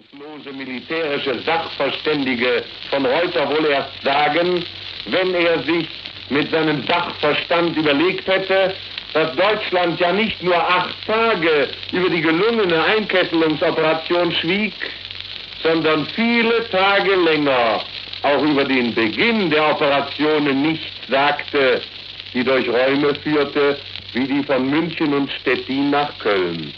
bedeutungslose militärische Sachverständige von Reuter wohl erst sagen, wenn er sich mit seinem Sachverstand überlegt hätte, dass Deutschland ja nicht nur 8 Tage über die gelungene Einkesselungsoperation schwieg, sondern viele Tage länger auch über den Beginn der Operationen nichts sagte, die durch Räume führte, wie die von München und Stettin nach Köln.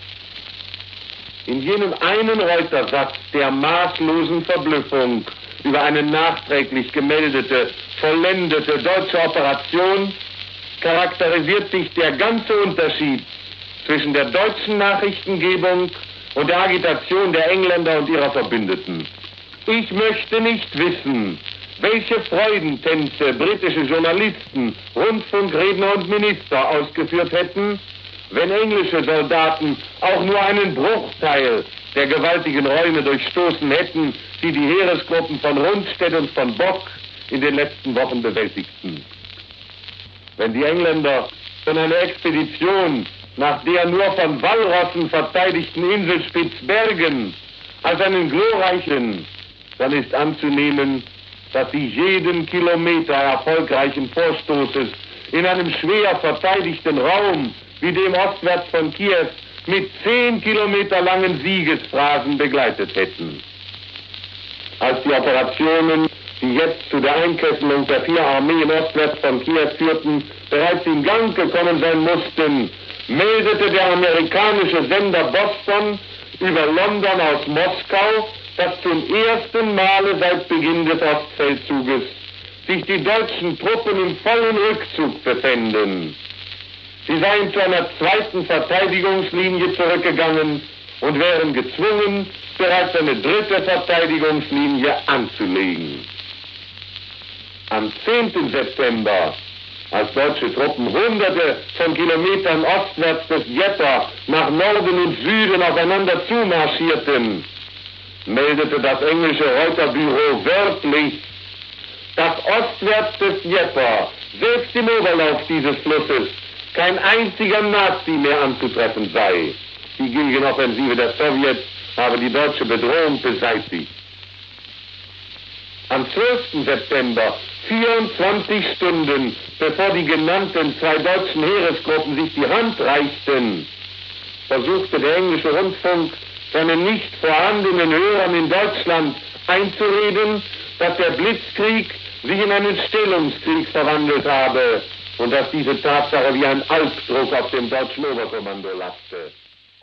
In jenem einen Reutersatz der maßlosen Verblüffung über eine nachträglich gemeldete, vollendete deutsche Operation charakterisiert sich der ganze Unterschied zwischen der deutschen Nachrichtengebung und der Agitation der Engländer und ihrer Verbündeten. Ich möchte nicht wissen, welche Freudentänze britische Journalisten, Rundfunkredner und Minister ausgeführt hätten, wenn englische Soldaten auch nur einen Bruchteil der gewaltigen Räume durchstoßen hätten, die die Heeresgruppen von Rundstedt und von Bock in den letzten Wochen bewältigten. Wenn die Engländer von einer Expedition nach der nur von Walrossen verteidigten Insel Spitzbergen als einen glorreichen, dann ist anzunehmen, dass sie jeden Kilometer erfolgreichen Vorstoßes in einem schwer verteidigten Raum wie dem ostwärts von Kiew mit 10 Kilometer langen Siegesphrasen begleitet hätten. Als die Operationen, die jetzt zu der Einkesselung der 4 Armeen ostwärts von Kiew führten, bereits in Gang gekommen sein mussten, meldete der amerikanische Sender Boston über London aus Moskau, dass zum ersten Male seit Beginn des Ostfeldzuges sich die deutschen Truppen im vollen Rückzug befänden. Sie seien zu einer zweiten Verteidigungslinie zurückgegangen und wären gezwungen, bereits eine dritte Verteidigungslinie anzulegen. Am 10. September, als deutsche Truppen Hunderte von Kilometern ostwärts des Dnieper nach Norden und Süden aufeinander zumarschierten, meldete das englische Reuterbüro wörtlich, dass ostwärts des Dnieper, selbst im Oberlauf dieses Flusses, kein einziger Nazi mehr anzutreffen sei. Die Gegenoffensive der Sowjets habe die deutsche Bedrohung beseitigt. Am 12. September, 24 Stunden bevor die genannten 2 deutschen Heeresgruppen sich die Hand reichten, versuchte der englische Rundfunk seinen nicht vorhandenen Hörern in Deutschland einzureden, dass der Blitzkrieg sich in einen Stellungskrieg verwandelt habe und dass diese Tatsache wie ein Albdruck auf dem deutschen Oberkommando laste.